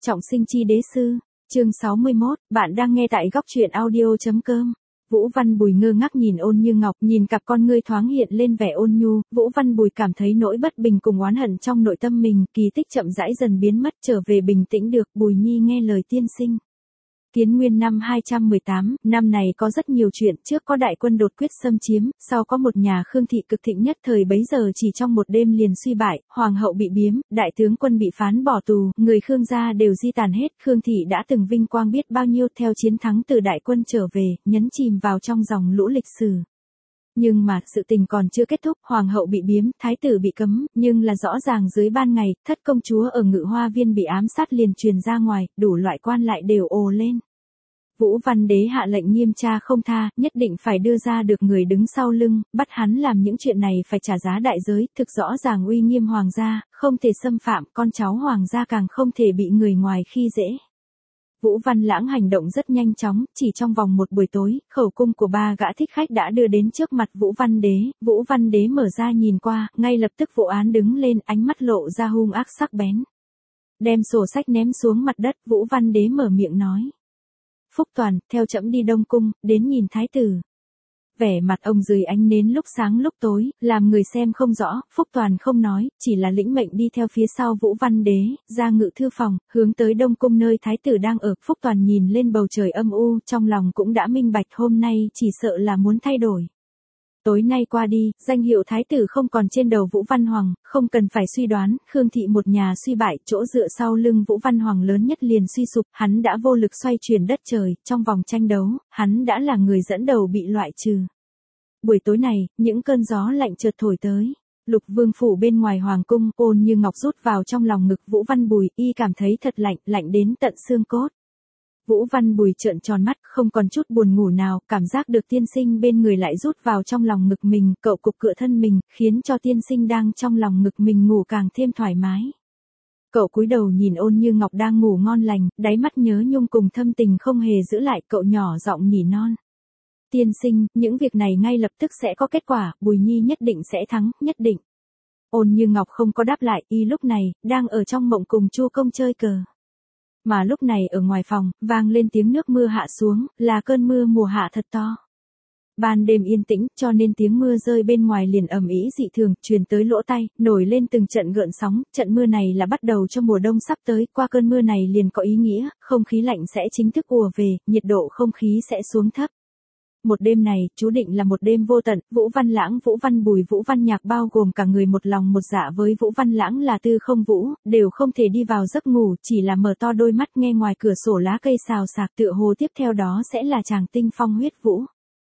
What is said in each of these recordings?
Trọng sinh chi đế sư, chương 61, bạn đang nghe tại góc truyện audio.com. Vũ Văn Bùi ngơ ngác nhìn Ôn Như Ngọc, nhìn cặp con ngươi thoáng hiện lên vẻ ôn nhu, Vũ Văn Bùi cảm thấy nỗi bất bình cùng oán hận trong nội tâm mình, kỳ tích chậm rãi dần biến mất, trở về bình tĩnh được. Bùi Nhi nghe lời tiên sinh. Kiến Nguyên năm 218, năm này có rất nhiều chuyện, trước có đại quân đột quyết xâm chiếm, sau có một nhà Khương thị cực thịnh nhất thời bấy giờ chỉ trong một đêm liền suy bại, hoàng hậu bị biếm, đại tướng quân bị phán bỏ tù, người Khương gia đều di tàn hết, Khương thị đã từng vinh quang biết bao nhiêu, theo chiến thắng từ đại quân trở về, nhấn chìm vào trong dòng lũ lịch sử. Nhưng mà, sự tình còn chưa kết thúc, hoàng hậu bị biếm, thái tử bị cấm, nhưng là rõ ràng dưới ban ngày, thất công chúa ở Ngự Hoa Viên bị ám sát liền truyền ra ngoài, đủ loại quan lại đều ồ lên. Vũ Văn Đế hạ lệnh nghiêm tra không tha, nhất định phải đưa ra được người đứng sau lưng, bắt hắn làm những chuyện này phải trả giá đại giới, thực rõ ràng uy nghiêm hoàng gia, không thể xâm phạm, con cháu hoàng gia càng không thể bị người ngoài khi dễ. Vũ Văn Lãng hành động rất nhanh chóng, chỉ trong vòng một buổi tối, khẩu cung của ba gã thích khách đã đưa đến trước mặt Vũ Văn Đế mở ra nhìn qua, ngay lập tức vụ án đứng lên, ánh mắt lộ ra hung ác sắc bén. Đem sổ sách ném xuống mặt đất, Vũ Văn Đế mở miệng nói. Phúc Toàn, theo trẫm đi Đông Cung, đến nhìn thái tử. Vẻ mặt ông dưới ánh nến lúc sáng lúc tối, làm người xem không rõ, Phúc Toàn không nói, chỉ là lĩnh mệnh đi theo phía sau Vũ Văn Đế, ra ngự thư phòng, hướng tới Đông Cung nơi thái tử đang ở. Phúc Toàn nhìn lên bầu trời âm u, trong lòng cũng đã minh bạch hôm nay chỉ sợ là muốn thay đổi. Tối nay qua đi, danh hiệu thái tử không còn trên đầu Vũ Văn Hoàng, không cần phải suy đoán, Khương thị một nhà suy bại, chỗ dựa sau lưng Vũ Văn Hoàng lớn nhất liền suy sụp, hắn đã vô lực xoay chuyển đất trời, trong vòng tranh đấu, hắn đã là người dẫn đầu bị loại trừ. Buổi tối này, những cơn gió lạnh chợt thổi tới. Lục Vương phủ bên ngoài hoàng cung, Ôn Như Ngọc rút vào trong lòng ngực Vũ Văn Bùi, y cảm thấy thật lạnh, lạnh đến tận xương cốt. Vũ Văn Bùi trợn tròn mắt, không còn chút buồn ngủ nào, cảm giác được tiên sinh bên người lại rút vào trong lòng ngực mình, cậu cục cựa thân mình, khiến cho tiên sinh đang trong lòng ngực mình ngủ càng thêm thoải mái. Cậu cúi đầu nhìn Ôn Như Ngọc đang ngủ ngon lành, đáy mắt nhớ nhung cùng thâm tình không hề giữ lại, cậu nhỏ giọng nỉ non. Tiên sinh, những việc này ngay lập tức sẽ có kết quả, Bùi Nhi nhất định sẽ thắng, nhất định. Ôn Như Ngọc không có đáp lại, y lúc này, đang ở trong mộng cùng Chu Công chơi cờ. Mà lúc này ở ngoài phòng, vang lên tiếng nước mưa hạ xuống, là cơn mưa mùa hạ thật to. Ban đêm yên tĩnh, cho nên tiếng mưa rơi bên ngoài liền ầm ĩ dị thường, truyền tới lỗ tai, nổi lên từng trận gợn sóng, trận mưa này là bắt đầu cho mùa đông sắp tới, qua cơn mưa này liền có ý nghĩa, không khí lạnh sẽ chính thức ùa về, nhiệt độ không khí sẽ xuống thấp. Một đêm này, chú định là một đêm vô tận, Vũ Văn Lãng, Vũ Văn Bùi, Vũ Văn Nhạc bao gồm cả người một lòng một dạ với Vũ Văn Lãng là Tư Không Vũ, đều không thể đi vào giấc ngủ, chỉ là mở to đôi mắt nghe ngoài cửa sổ lá cây xào xạc tựa hồ tiếp theo đó sẽ là chàng tinh phong huyết vũ.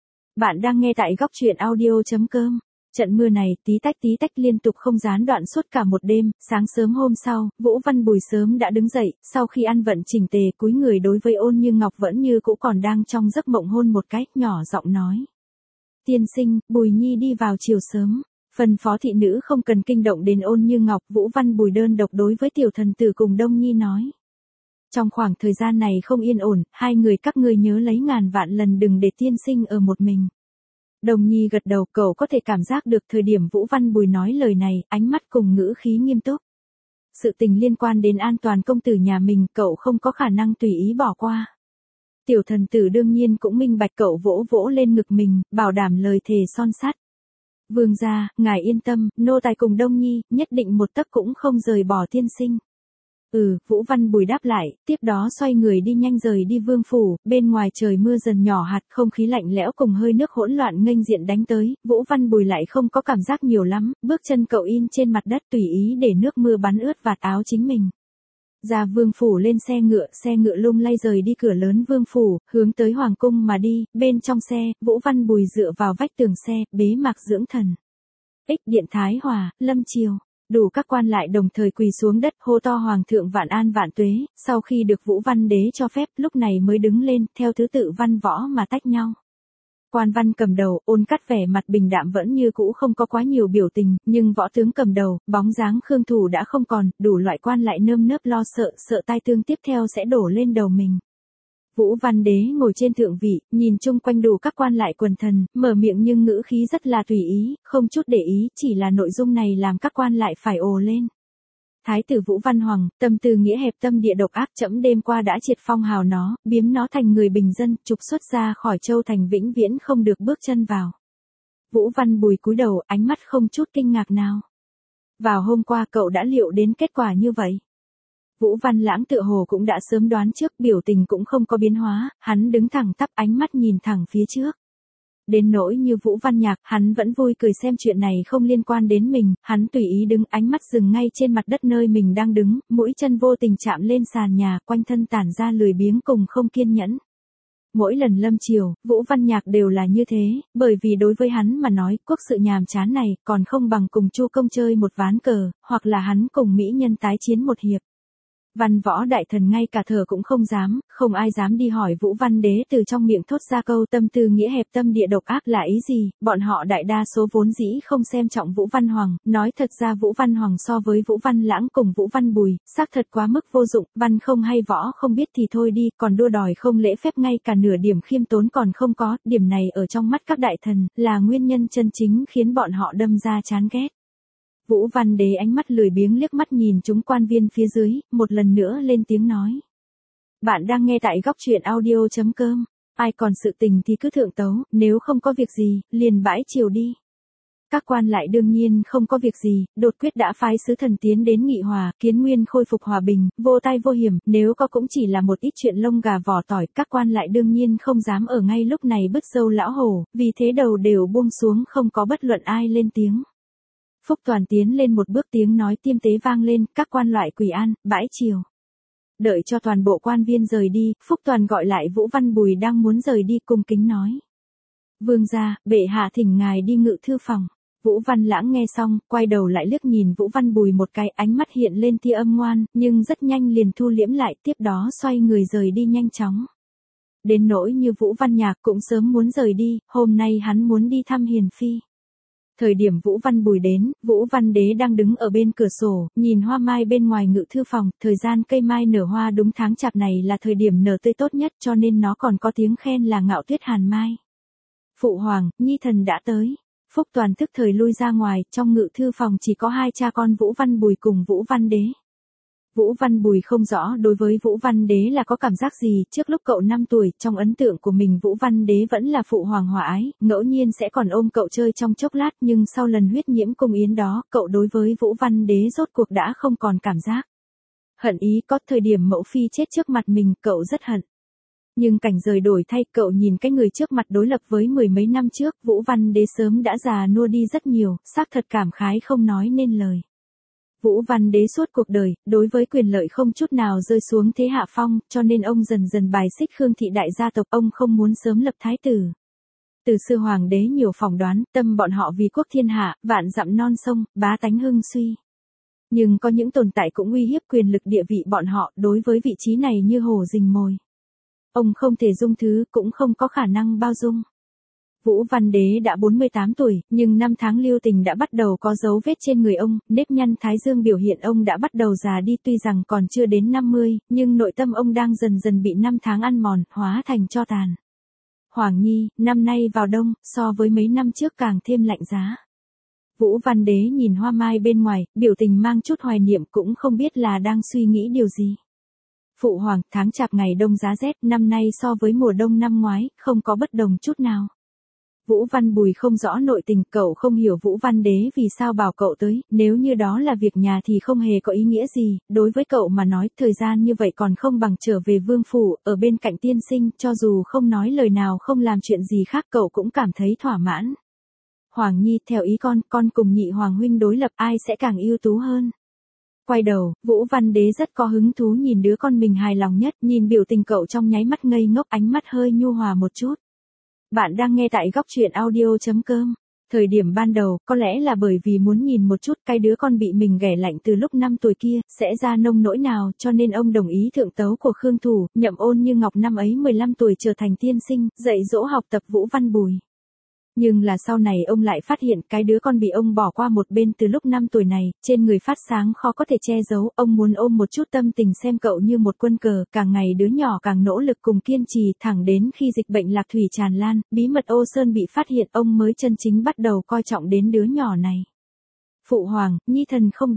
Bạn đang nghe tại góc truyện audio.com. Trận mưa này tí tách liên tục không gián đoạn suốt cả một đêm, sáng sớm hôm sau, Vũ Văn Bùi sớm đã đứng dậy, sau khi ăn vận chỉnh tề cúi người đối với Ôn Như Ngọc vẫn như cũ còn đang trong giấc mộng hôn một cái, nhỏ giọng nói. Tiên sinh, Bùi Nhi đi vào chiều sớm, phân phó thị nữ không cần kinh động đến Ôn Như Ngọc, Vũ Văn Bùi đơn độc đối với tiểu thần tử cùng Đông Nhi nói. Trong khoảng thời gian này không yên ổn, hai người các ngươi nhớ lấy ngàn vạn lần đừng để tiên sinh ở một mình. Đồng Nhi gật đầu, cậu có thể cảm giác được thời điểm Vũ Văn Bùi nói lời này, ánh mắt cùng ngữ khí nghiêm túc. Sự tình liên quan đến an toàn công tử nhà mình, cậu không có khả năng tùy ý bỏ qua. Tiểu thần tử đương nhiên cũng minh bạch, cậu vỗ vỗ lên ngực mình, bảo đảm lời thề son sắt. Vương gia, ngài yên tâm, nô tài cùng Đông Nhi, nhất định một tấc cũng không rời bỏ tiên sinh. Vũ Văn Bùi đáp lại, tiếp đó xoay người đi nhanh rời đi vương phủ, bên ngoài trời mưa dần nhỏ hạt, không khí lạnh lẽo cùng hơi nước hỗn loạn nghênh diện đánh tới, Vũ Văn Bùi lại không có cảm giác nhiều lắm, bước chân cậu in trên mặt đất tùy ý để nước mưa bắn ướt vạt áo chính mình. Ra vương phủ lên xe ngựa lung lay rời đi cửa lớn vương phủ, hướng tới hoàng cung mà đi, bên trong xe, Vũ Văn Bùi dựa vào vách tường xe, bế mạc dưỡng thần. Điện Thái Hòa, Lâm Triều. Đủ các quan lại đồng thời quỳ xuống đất hô to hoàng thượng vạn an vạn tuế, sau khi được Vũ Văn Đế cho phép lúc này mới đứng lên, theo thứ tự văn võ mà tách nhau. Quan văn cầm đầu, Ôn Cắt vẻ mặt bình đạm vẫn như cũ không có quá nhiều biểu tình, nhưng võ tướng cầm đầu, bóng dáng Khương Thủ đã không còn, đủ loại quan lại nơm nớp lo sợ tai tương tiếp theo sẽ đổ lên đầu mình. Vũ Văn Đế ngồi trên thượng vị, nhìn chung quanh đủ các quan lại quần thần, mở miệng nhưng ngữ khí rất là tùy ý, không chút để ý, chỉ là nội dung này làm các quan lại phải ồ lên. Thái tử Vũ Văn Hoàng, tâm tư nghĩa hẹp tâm địa độc ác, trẫm đêm qua đã triệt phong hào nó, biếm nó thành người bình dân, trục xuất ra khỏi Châu Thành vĩnh viễn không được bước chân vào. Vũ Văn Bùi cúi đầu, ánh mắt không chút kinh ngạc nào. Vào hôm qua cậu đã liệu đến kết quả như vậy. Vũ Văn Lãng tựa hồ cũng đã sớm đoán trước, biểu tình cũng không có biến hóa, hắn đứng thẳng tắp, ánh mắt nhìn thẳng phía trước. Đến nỗi như Vũ Văn Nhạc, hắn vẫn vui cười xem chuyện này không liên quan đến mình, hắn tùy ý đứng, ánh mắt dừng ngay trên mặt đất nơi mình đang đứng, mũi chân vô tình chạm lên sàn nhà, quanh thân tản ra lười biếng cùng không kiên nhẫn. Mỗi lần lâm chiều, Vũ Văn Nhạc đều là như thế, bởi vì đối với hắn mà nói, quốc sự nhàm chán này, còn không bằng cùng Chu Công chơi một ván cờ, hoặc là hắn cùng mỹ nhân tái chiến một hiệp. Văn võ đại thần ngay cả thở cũng không dám, không ai dám đi hỏi Vũ Văn Đế từ trong miệng thốt ra câu tâm tư nghĩa hẹp tâm địa độc ác là ý gì, bọn họ đại đa số vốn dĩ không xem trọng Vũ Văn Hoàng, nói thật ra Vũ Văn Hoàng so với Vũ Văn Lãng cùng Vũ Văn Bùi, xác thật quá mức vô dụng, văn không hay võ không biết thì thôi đi, còn đua đòi không lễ phép ngay cả nửa điểm khiêm tốn còn không có, điểm này ở trong mắt các đại thần, là nguyên nhân chân chính khiến bọn họ đâm ra chán ghét. Vũ Văn Đế ánh mắt lười biếng liếc mắt nhìn chúng quan viên phía dưới, một lần nữa lên tiếng nói. Bạn đang nghe tại góc truyện audio.com, ai còn sự tình thì cứ thượng tấu, nếu không có việc gì, liền bãi triều đi. Các quan lại đương nhiên không có việc gì, đột quyết đã phái sứ thần tiến đến nghị hòa, kiến nguyên khôi phục hòa bình, vô tai vô hiểm, nếu có cũng chỉ là một ít chuyện lông gà vỏ tỏi, các quan lại đương nhiên không dám ở ngay lúc này bứt râu lão hổ, vì thế đầu đều buông xuống không có bất luận ai lên tiếng. Phúc Toàn tiến lên một bước, tiếng nói tiêm tế vang lên, các quan lại quỳ an, bãi triều. Đợi cho toàn bộ quan viên rời đi, Phúc Toàn gọi lại Vũ Văn Bùi đang muốn rời đi, cung kính nói. Vương gia, bệ hạ thỉnh ngài đi ngự thư phòng. Vũ Văn Lãng nghe xong, quay đầu lại liếc nhìn Vũ Văn Bùi một cái, ánh mắt hiện lên tia âm ngoan, nhưng rất nhanh liền thu liễm lại, tiếp đó xoay người rời đi nhanh chóng. Đến nỗi như Vũ Văn Nhạc cũng sớm muốn rời đi, hôm nay hắn muốn đi thăm Hiền Phi. Thời điểm Vũ Văn Bùi đến, Vũ Văn Đế đang đứng ở bên cửa sổ, nhìn hoa mai bên ngoài ngự thư phòng, thời gian cây mai nở hoa đúng tháng chạp này là thời điểm nở tươi tốt nhất, cho nên nó còn có tiếng khen là ngạo tuyết hàn mai. Phụ hoàng, nhi thần đã tới. Phúc Toàn tức thời lui ra ngoài, trong ngự thư phòng chỉ có hai cha con Vũ Văn Bùi cùng Vũ Văn Đế. Vũ Văn Bùi không rõ đối với Vũ Văn Đế là có cảm giác gì, trước lúc cậu 5 tuổi, trong ấn tượng của mình Vũ Văn Đế vẫn là phụ hoàng hòa ái, ngẫu nhiên sẽ còn ôm cậu chơi trong chốc lát, nhưng sau lần huyết nhiễm cung yến đó, cậu đối với Vũ Văn Đế rốt cuộc đã không còn cảm giác. Hận ý, có thời điểm mẫu phi chết trước mặt mình, cậu rất hận. Nhưng cảnh rời đổi thay, cậu nhìn cái người trước mặt đối lập với mười mấy năm trước, Vũ Văn Đế sớm đã già nua đi rất nhiều, xác thật cảm khái không nói nên lời. Vũ Văn Đế suốt cuộc đời, đối với quyền lợi không chút nào rơi xuống thế hạ phong, cho nên ông dần dần bài xích Khương thị đại gia tộc, ông không muốn sớm lập thái tử. Từ xưa hoàng đế nhiều phỏng đoán, tâm bọn họ vì quốc thiên hạ, vạn dặm non sông, bá tánh hưng suy. Nhưng có những tồn tại cũng uy hiếp quyền lực địa vị bọn họ, đối với vị trí này như hổ rình mồi. Ông không thể dung thứ, cũng không có khả năng bao dung. Vũ Văn Đế đã 48 tuổi, nhưng năm tháng lưu tình đã bắt đầu có dấu vết trên người ông, nếp nhăn thái dương biểu hiện ông đã bắt đầu già đi, tuy rằng còn chưa đến 50, nhưng nội tâm ông đang dần dần bị năm tháng ăn mòn, hóa thành tro tàn. Hoàng nhi, năm nay vào đông, so với mấy năm trước càng thêm lạnh giá. Vũ Văn Đế nhìn hoa mai bên ngoài, biểu tình mang chút hoài niệm, cũng không biết là đang suy nghĩ điều gì. Phụ hoàng, tháng chạp ngày đông giá rét, năm nay so với mùa đông năm ngoái, không có bất đồng chút nào. Vũ Văn Bùi không rõ nội tình, cậu không hiểu Vũ Văn Đế vì sao bảo cậu tới, nếu như đó là việc nhà thì không hề có ý nghĩa gì, đối với cậu mà nói, thời gian như vậy còn không bằng trở về vương phủ, ở bên cạnh tiên sinh, cho dù không nói lời nào không làm chuyện gì khác cậu cũng cảm thấy thỏa mãn. Hoàng nhi, theo ý con cùng nhị hoàng huynh đối lập ai sẽ càng ưu tú hơn. Quay đầu, Vũ Văn Đế rất có hứng thú nhìn đứa con mình hài lòng nhất, nhìn biểu tình cậu trong nháy mắt ngây ngốc, ánh mắt hơi nhu hòa một chút. Bạn đang nghe tại góc truyện audio.com. Thời điểm ban đầu, có lẽ là bởi vì muốn nhìn một chút cái đứa con bị mình ghẻ lạnh từ lúc 5 tuổi kia, sẽ ra nông nỗi nào, cho nên ông đồng ý thượng tấu của Khương Thủ, nhậm Ôn Như Ngọc năm ấy 15 tuổi trở thành tiên sinh, dạy dỗ học tập Vũ Văn Bùi. Nhưng là sau này ông lại phát hiện cái đứa con bị ông bỏ qua một bên từ lúc 5 tuổi này, trên người phát sáng khó có thể che giấu, ông muốn ôm một chút tâm tình xem cậu như một quân cờ, càng ngày đứa nhỏ càng nỗ lực cùng kiên trì, thẳng đến khi dịch bệnh lạc thủy tràn lan, bí mật Ô Sơn bị phát hiện, ông mới chân chính bắt đầu coi trọng đến đứa nhỏ này. Phụ hoàng, nhi thần không biết.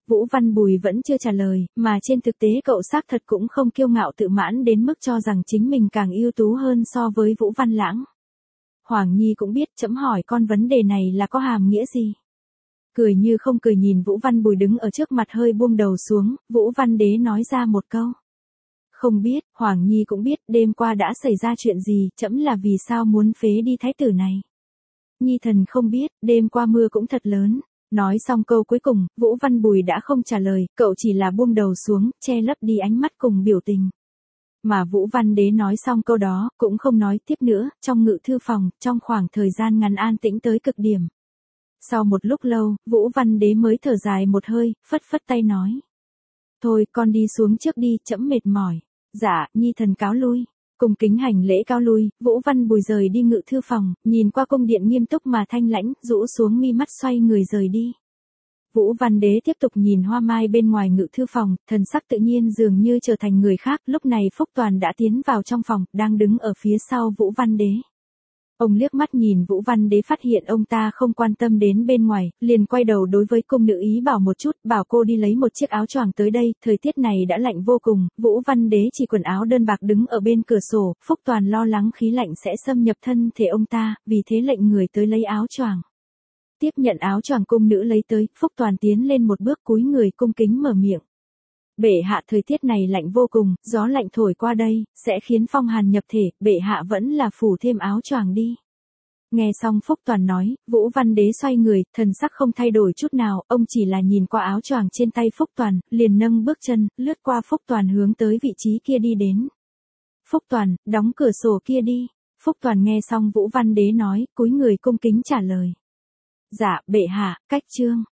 Vũ Văn Bùi vẫn chưa trả lời, mà trên thực tế cậu xác thật cũng không kiêu ngạo tự mãn đến mức cho rằng chính mình càng ưu tú hơn so với Vũ Văn Lãng. Hoàng Nhi cũng biết, trẫm hỏi con vấn đề này là có hàm nghĩa gì. Cười như không cười nhìn Vũ Văn Bùi đứng ở trước mặt hơi buông đầu xuống, Vũ Văn Đế nói ra một câu. Không biết, Hoàng Nhi cũng biết, đêm qua đã xảy ra chuyện gì, trẫm là vì sao muốn phế đi thái tử này. Nhi thần không biết, đêm qua mưa cũng thật lớn. Nói xong câu cuối cùng, Vũ Văn Bùi đã không trả lời, cậu chỉ là buông đầu xuống, che lấp đi ánh mắt cùng biểu tình. Mà Vũ Văn Đế nói xong câu đó, cũng không nói tiếp nữa, trong ngự thư phòng, trong khoảng thời gian ngắn an tĩnh tới cực điểm. Sau một lúc lâu, Vũ Văn Đế mới thở dài một hơi, phất phất tay nói. Thôi, con đi xuống trước đi, trẫm mệt mỏi. Dạ, Nhi thần cáo lui. Cùng kính hành lễ cáo lui, Vũ Văn Bùi rời đi ngự thư phòng, nhìn qua cung điện nghiêm túc mà thanh lãnh, rũ xuống mi mắt xoay người rời đi. Vũ Văn Đế tiếp tục nhìn hoa mai bên ngoài ngự thư phòng, thần sắc tự nhiên dường như trở thành người khác, lúc này Phúc Toàn đã tiến vào trong phòng, đang đứng ở phía sau Vũ Văn Đế. Ông liếc mắt nhìn Vũ Văn Đế phát hiện ông ta không quan tâm đến bên ngoài, liền quay đầu đối với cung nữ ý bảo một chút, bảo cô đi lấy một chiếc áo choàng tới đây, thời tiết này đã lạnh vô cùng, Vũ Văn Đế chỉ quần áo đơn bạc đứng ở bên cửa sổ, Phúc Toàn lo lắng khí lạnh sẽ xâm nhập thân thể ông ta, vì thế lệnh người tới lấy áo choàng. Tiếp nhận áo choàng cung nữ lấy tới, Phúc Toàn tiến lên một bước cúi người cung kính mở miệng. Bệ hạ thời tiết này lạnh vô cùng, gió lạnh thổi qua đây, sẽ khiến phong hàn nhập thể, bệ hạ vẫn là phủ thêm áo choàng đi. Nghe xong Phúc Toàn nói, Vũ Văn Đế xoay người, thần sắc không thay đổi chút nào, ông chỉ là nhìn qua áo choàng trên tay Phúc Toàn, liền nâng bước chân, lướt qua Phúc Toàn hướng tới vị trí kia đi đến. Phúc Toàn, đóng cửa sổ kia đi. Phúc Toàn nghe xong Vũ Văn Đế nói, cúi người cung kính trả lời. Dạ, bệ hạ, cách chương.